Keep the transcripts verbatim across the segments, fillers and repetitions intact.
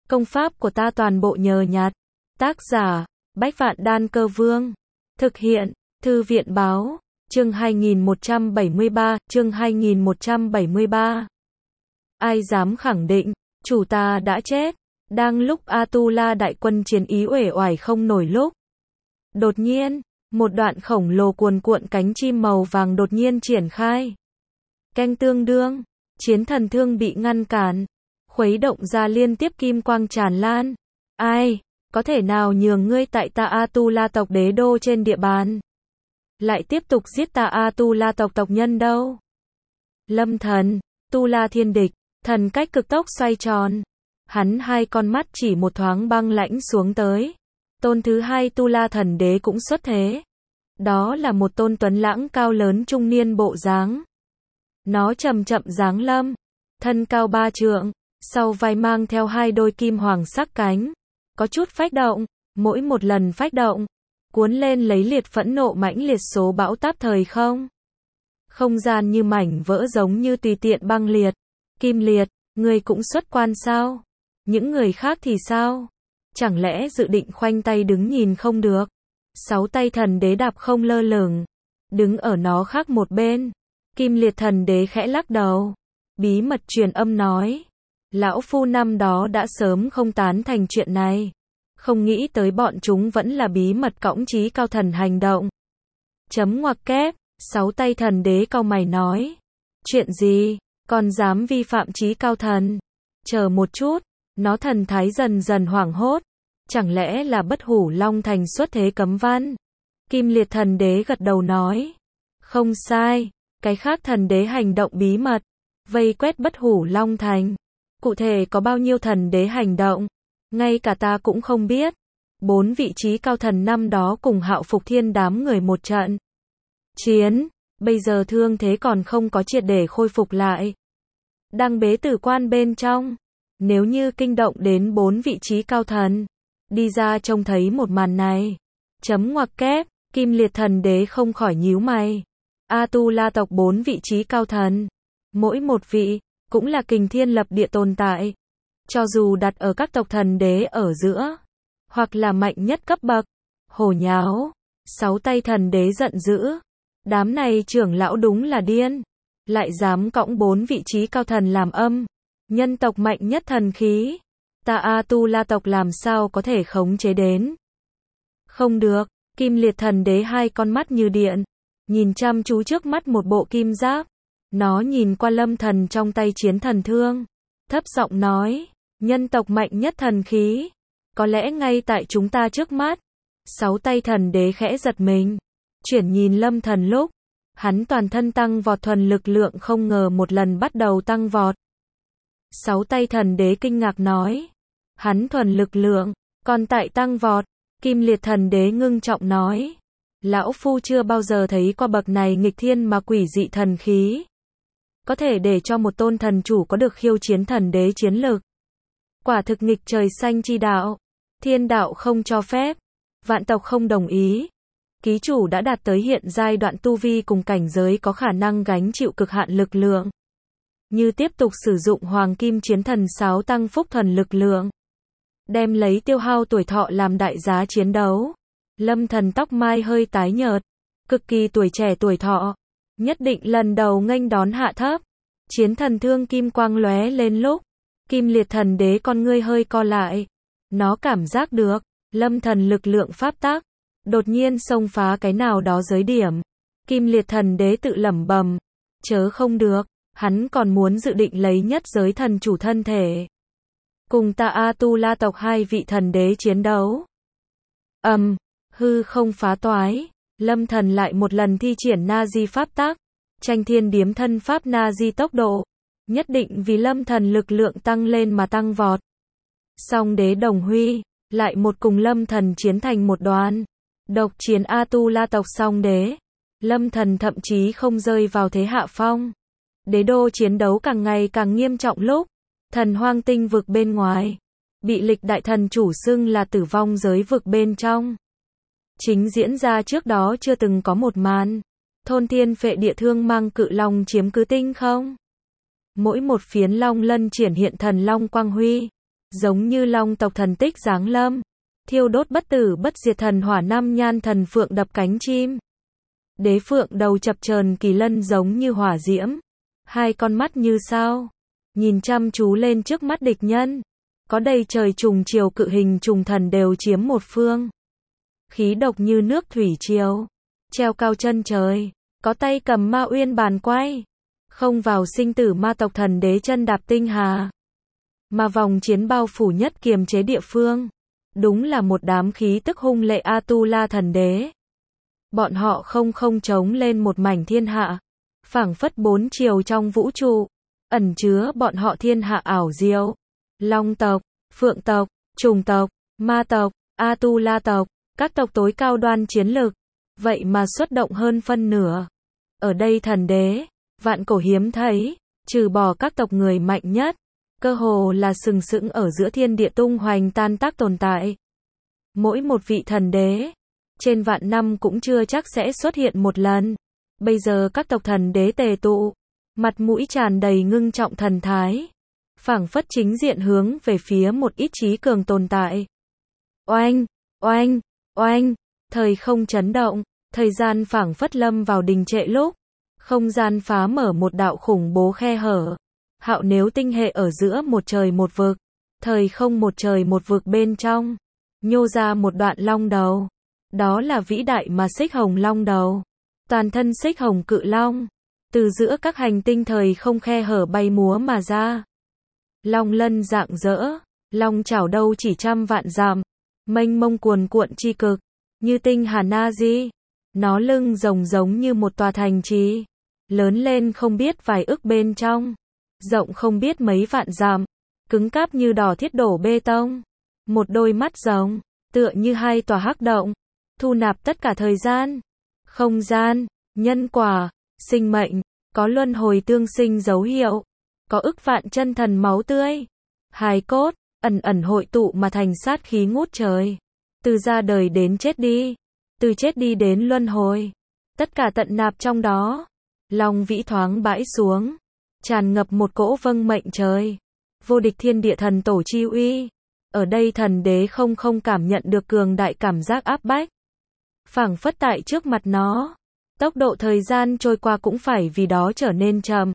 Công pháp của ta toàn bộ nhờ nhặt. Tác giả, Bách Vạn Đan Cơ Vương. Thực hiện, Thư viện Báo. Chương hai nghìn một trăm bảy mươi ba, chương hai nghìn một trăm bảy mươi ba. Ai dám khẳng định, chủ ta đã chết. Đang lúc Atula đại quân chiến ý uể oải không nổi lúc. Đột nhiên, một đoạn khổng lồ cuồn cuộn cánh chim màu vàng đột nhiên triển khai. Canh tương đương, chiến thần thương bị ngăn cản, khuấy động ra liên tiếp kim quang tràn lan. Ai, có thể nào nhường ngươi tại ta Atula tộc đế đô trên địa bàn? Lại tiếp tục giết ta Atula tộc tộc nhân đâu? Lâm thần, Tu La thiên địch, thần cách cực tốc xoay tròn. Hắn hai con mắt chỉ một thoáng băng lãnh xuống tới. Tôn thứ hai Tu La thần đế cũng xuất thế. Đó là một tôn tuấn lãng cao lớn trung niên bộ dáng. Nó chậm chậm giáng lâm, thân cao ba trượng, sau vai mang theo hai đôi kim hoàng sắc cánh, có chút phách động, mỗi một lần phách động, cuốn lên lấy liệt phẫn nộ mãnh liệt số bão táp thời không. Không gian như mảnh vỡ giống như tùy tiện băng liệt. Kim Liệt, người cũng xuất quan sao? Những người khác thì sao? Chẳng lẽ dự định khoanh tay đứng nhìn không được? Sáu tay thần đế đạp không lơ lửng, đứng ở nó khác một bên. Kim Liệt thần đế khẽ lắc đầu, bí mật truyền âm nói, lão phu năm đó đã sớm không tán thành chuyện này, không nghĩ tới bọn chúng vẫn là bí mật cõng chí cao thần hành động. Chấm ngoặc kép, sáu tay thần đế cau mày nói, chuyện gì, còn dám vi phạm chí cao thần? Chờ một chút, nó thần thái dần dần hoảng hốt, chẳng lẽ là Bất Hủ Long Thành xuất thế cấm văn? Kim Liệt thần đế gật đầu nói, không sai, cái khác thần đế hành động bí mật, vây quét Bất Hủ Long Thành. Cụ thể có bao nhiêu thần đế hành động, ngay cả ta cũng không biết. Bốn vị trí cao thần năm đó cùng Hạo Phục Thiên đám người một trận chiến, bây giờ thương thế còn không có triệt để khôi phục lại, đang bế tử quan bên trong. Nếu như kinh động đến bốn vị trí cao thần, đi ra trông thấy một màn này, chấm ngoặc kép, Kim Liệt thần đế không khỏi nhíu mày. Atula tộc bốn vị trí cao thần, mỗi một vị cũng là kình thiên lập địa tồn tại, cho dù đặt ở các tộc thần đế ở giữa, hoặc là mạnh nhất cấp bậc. Hồ nháo, sáu tay thần đế giận dữ, đám này trưởng lão đúng là điên, lại dám cõng bốn vị trí cao thần làm âm. Nhân tộc mạnh nhất thần khí, ta Atula tộc làm sao có thể khống chế đến? Không được. Kim Liệt thần đế hai con mắt như điện, nhìn chăm chú trước mắt một bộ kim giáp. Nó nhìn qua lâm thần trong tay chiến thần thương, thấp giọng nói, nhân tộc mạnh nhất thần khí, có lẽ ngay tại chúng ta trước mắt. Sáu tay thần đế khẽ giật mình, chuyển nhìn lâm thần lúc, hắn toàn thân tăng vọt, thuần lực lượng không ngờ một lần bắt đầu tăng vọt. Sáu tay thần đế kinh ngạc nói, hắn thuần lực lượng, còn tại tăng vọt. Kim Liệt thần đế ngưng trọng nói, lão phu chưa bao giờ thấy qua bậc này nghịch thiên mà quỷ dị thần khí, có thể để cho một tôn thần chủ có được khiêu chiến thần đế chiến lực. Quả thực nghịch trời xanh chi đạo, thiên đạo không cho phép, vạn tộc không đồng ý. Ký chủ đã đạt tới hiện giai đoạn tu vi cùng cảnh giới có khả năng gánh chịu cực hạn lực lượng. Như tiếp tục sử dụng Hoàng Kim Chiến Thần Sáo tăng phúc thuần lực lượng, đem lấy tiêu hao tuổi thọ làm đại giá chiến đấu. Lâm thần tóc mai hơi tái nhợt, cực kỳ tuổi trẻ tuổi thọ, nhất định lần đầu nghênh đón hạ thấp. Chiến thần thương kim quang lóe lên lúc, Kim Liệt thần đế con ngươi hơi co lại. Nó cảm giác được, lâm thần lực lượng pháp tắc đột nhiên xông phá cái nào đó giới điểm. Kim Liệt thần đế tự lẩm bẩm, chớ không được, hắn còn muốn dự định lấy nhất giới thần chủ thân thể, cùng ta Atula tộc hai vị thần đế chiến đấu. Ầm, um, hư không phá toái, lâm thần lại một lần thi triển Na-di pháp tắc, tranh thiên điếm thân pháp Na-di tốc độ, nhất định vì lâm thần lực lượng tăng lên mà tăng vọt. Song đế đồng huy, lại một cùng lâm thần chiến thành một đoàn, độc chiến Atula tộc song đế. Lâm thần thậm chí không rơi vào thế hạ phong. Đế đô chiến đấu càng ngày càng nghiêm trọng lúc, thần hoang tinh vực bên ngoài, bị lịch đại thần chủ xưng là tử vong giới vực bên trong. Chính diễn ra trước đó chưa từng có một màn, thôn thiên phệ địa thương mang cự long chiếm cứ tinh không. Mỗi một phiến long lân triển hiện thần long quang huy, giống như long tộc thần tích giáng lâm, thiêu đốt bất tử bất diệt thần hỏa năm nhan thần phượng đập cánh chim. Đế phượng đầu chập chờn kỳ lân giống như hỏa diễm, hai con mắt như sao, nhìn chăm chú lên trước mắt địch nhân. Có đầy trời trùng triều cự hình trùng thần đều chiếm một phương. Khí độc như nước thủy triều, treo cao chân trời, có tay cầm ma uyên bàn quay, không vào sinh tử ma tộc thần đế chân đạp tinh hà. Mà vòng chiến bao phủ nhất kiềm chế địa phương, đúng là một đám khí tức hung lệ Atula thần đế. Bọn họ không không trống lên một mảnh thiên hạ, phảng phất bốn chiều trong vũ trụ, ẩn chứa bọn họ thiên hạ ảo diệu. Long tộc, phượng tộc, trùng tộc, ma tộc, Atula tộc, các tộc tối cao đoan chiến lực, vậy mà xuất động hơn phân nửa. Ở đây thần đế, vạn cổ hiếm thấy, trừ bỏ các tộc người mạnh nhất, cơ hồ là sừng sững ở giữa thiên địa tung hoành tan tác tồn tại. Mỗi một vị thần đế, trên vạn năm cũng chưa chắc sẽ xuất hiện một lần. Bây giờ các tộc thần đế tề tụ, mặt mũi tràn đầy ngưng trọng thần thái, phảng phất chính diện hướng về phía một ít trí cường tồn tại. Oanh, oanh, oanh, thời không chấn động, thời gian phảng phất lâm vào đình trệ lúc, không gian phá mở một đạo khủng bố khe hở. Hạo nếu tinh hệ ở giữa một trời một vực, thời không một trời một vực bên trong, nhô ra một đoạn long đầu. Đó là vĩ đại mà xích hồng long đầu, toàn thân xích hồng cự long, từ giữa các hành tinh thời không khe hở bay múa mà ra. Long lân rạng rỡ, long chảo đâu chỉ trăm vạn dặm, mênh mông cuồn cuộn chi cực, như tinh hà na di. Nó lưng rồng giống như một tòa thành trì, lớn lên không biết vài ức bên trong, rộng không biết mấy vạn dặm, cứng cáp như đỏ thiết đổ bê tông. Một đôi mắt rồng, tựa như hai tòa hắc động, thu nạp tất cả thời gian, không gian, nhân quả, sinh mệnh, có luân hồi tương sinh dấu hiệu, có ức vạn chân thần máu tươi, hài cốt, ẩn ẩn hội tụ mà thành sát khí ngút trời. Từ ra đời đến chết đi, từ chết đi đến luân hồi, tất cả tận nạp trong đó. Long vĩ thoáng bãi xuống, tràn ngập một cỗ vâng mệnh trời, vô địch thiên địa thần tổ chi uy. Ở đây thần đế không không cảm nhận được cường đại cảm giác áp bách, phảng phất tại trước mặt nó, tốc độ thời gian trôi qua cũng phải vì đó trở nên chậm.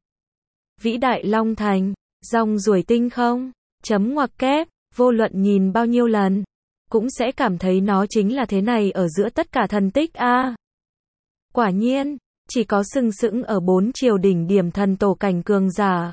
Vĩ đại Long Thành, rong ruổi tinh không, chấm ngoặc kép, vô luận nhìn bao nhiêu lần, cũng sẽ cảm thấy nó chính là thế này ở giữa tất cả thần tích a. À, quả nhiên, chỉ có sừng sững ở bốn triều đỉnh điểm thần tổ cảnh cường giả,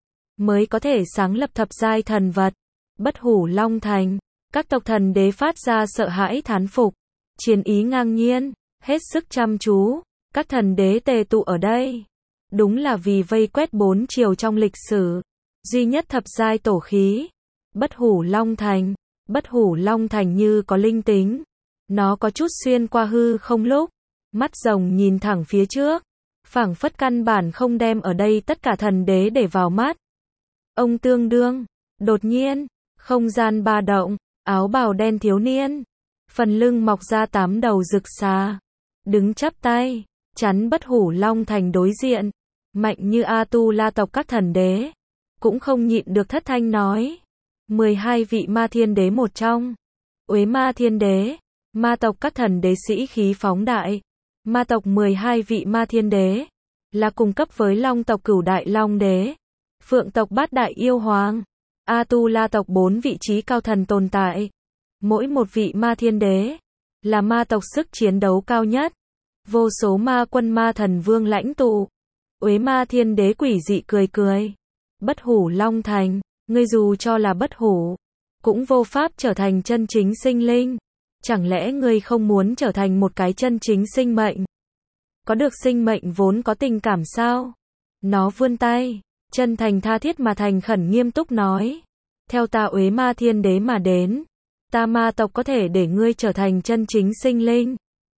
mới có thể sáng lập thập giai thần vật. Bất hủ Long Thành, các tộc thần đế phát ra sợ hãi thán phục, chiến ý ngang nhiên, hết sức chăm chú. Các thần đế tề tụ ở đây, đúng là vì vây quét bốn triều trong lịch sử, duy nhất thập giai tổ khí. Bất hủ Long Thành, bất hủ Long Thành như có linh tính, nó có chút xuyên qua hư không lúc, mắt rồng nhìn thẳng phía trước, phảng phất căn bản không đem ở đây tất cả thần đế để vào mắt. Ông tương đương, đột nhiên, không gian ba động, áo bào đen thiếu niên, phần lưng mọc ra tám đầu rực xà, đứng chắp tay, chắn bất hủ Long Thành đối diện, mạnh như Atula tộc các thần đế, cũng không nhịn được thất thanh nói. mười hai vị ma thiên đế một trong, Uế ma thiên đế, ma tộc các thần đế sĩ khí phóng đại, ma tộc mười hai vị ma thiên đế, là cùng cấp với long tộc cửu đại long đế, phượng tộc bát đại yêu hoàng, Atula tộc bốn vị trí cao thần tồn tại. Mỗi một vị ma thiên đế, là ma tộc sức chiến đấu cao nhất, vô số ma quân ma thần vương lãnh tụ. Uế ma thiên đế quỷ dị cười cười. Bất hủ Long Thành, ngươi dù cho là bất hủ, cũng vô pháp trở thành chân chính sinh linh. Chẳng lẽ ngươi không muốn trở thành một cái chân chính sinh mệnh? Có được sinh mệnh vốn có tình cảm sao? Nó vươn tay, chân thành tha thiết mà thành khẩn nghiêm túc nói. Theo ta Uế ma thiên đế mà đến, ta ma tộc có thể để ngươi trở thành chân chính sinh linh.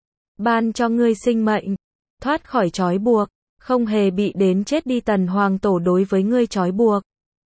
Ban cho ngươi sinh mệnh, thoát khỏi trói buộc, không hề bị đến chết đi tần hoàng tổ đối với ngươi trói buộc.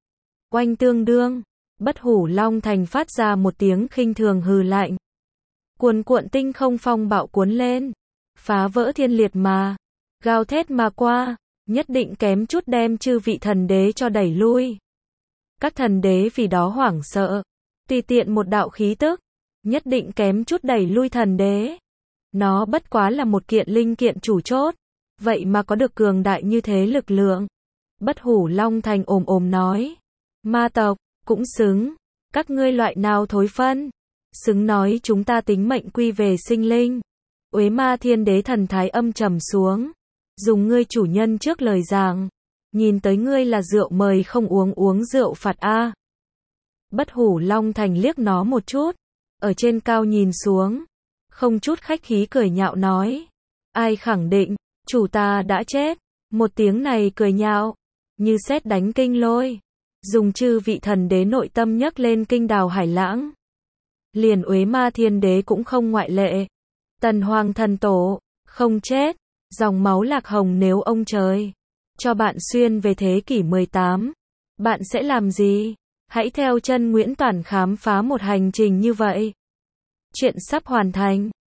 Oanh tương đương, bất hủ Long Thành phát ra một tiếng khinh thường hừ lạnh. Cuồn cuộn tinh không phong bạo cuốn lên, phá vỡ thiên liệt mà, gào thét mà qua, nhất định kém chút đem chư vị thần đế cho đẩy lui. Các thần đế vì đó hoảng sợ, Tùy tiện một đạo khí tức, nhất định kém chút đẩy lui thần đế. Nó bất quá là một kiện linh kiện chủ chốt, vậy mà có được cường đại như thế lực lượng. Bất Hủ Long Thành ồm ồm nói, ma tộc, cũng xứng, các ngươi loại nào thối phân, xứng nói chúng ta tính mệnh quy về sinh linh. Uế Ma Thiên Đế thần thái âm trầm xuống, dùng ngươi chủ nhân trước lời giảng, nhìn tới ngươi là rượu mời không uống uống rượu phạt a. Bất Hủ Long Thành liếc nó một chút, ở trên cao nhìn xuống, không chút khách khí cười nhạo nói, ai khẳng định, chủ ta đã chết, một tiếng này cười nhạo, như sét đánh kinh lôi, dùng chư vị thần đế nội tâm nhấc lên kinh đào hải lãng. Liền Uế Ma Thiên Đế cũng không ngoại lệ. Tần Hoàng thần tổ, không chết, dòng máu lạc hồng nếu ông trời cho bạn xuyên về thế kỷ mười tám, bạn sẽ làm gì? Hãy theo chân Nguyễn Toản khám phá một hành trình như vậy. Chuyện sắp hoàn thành.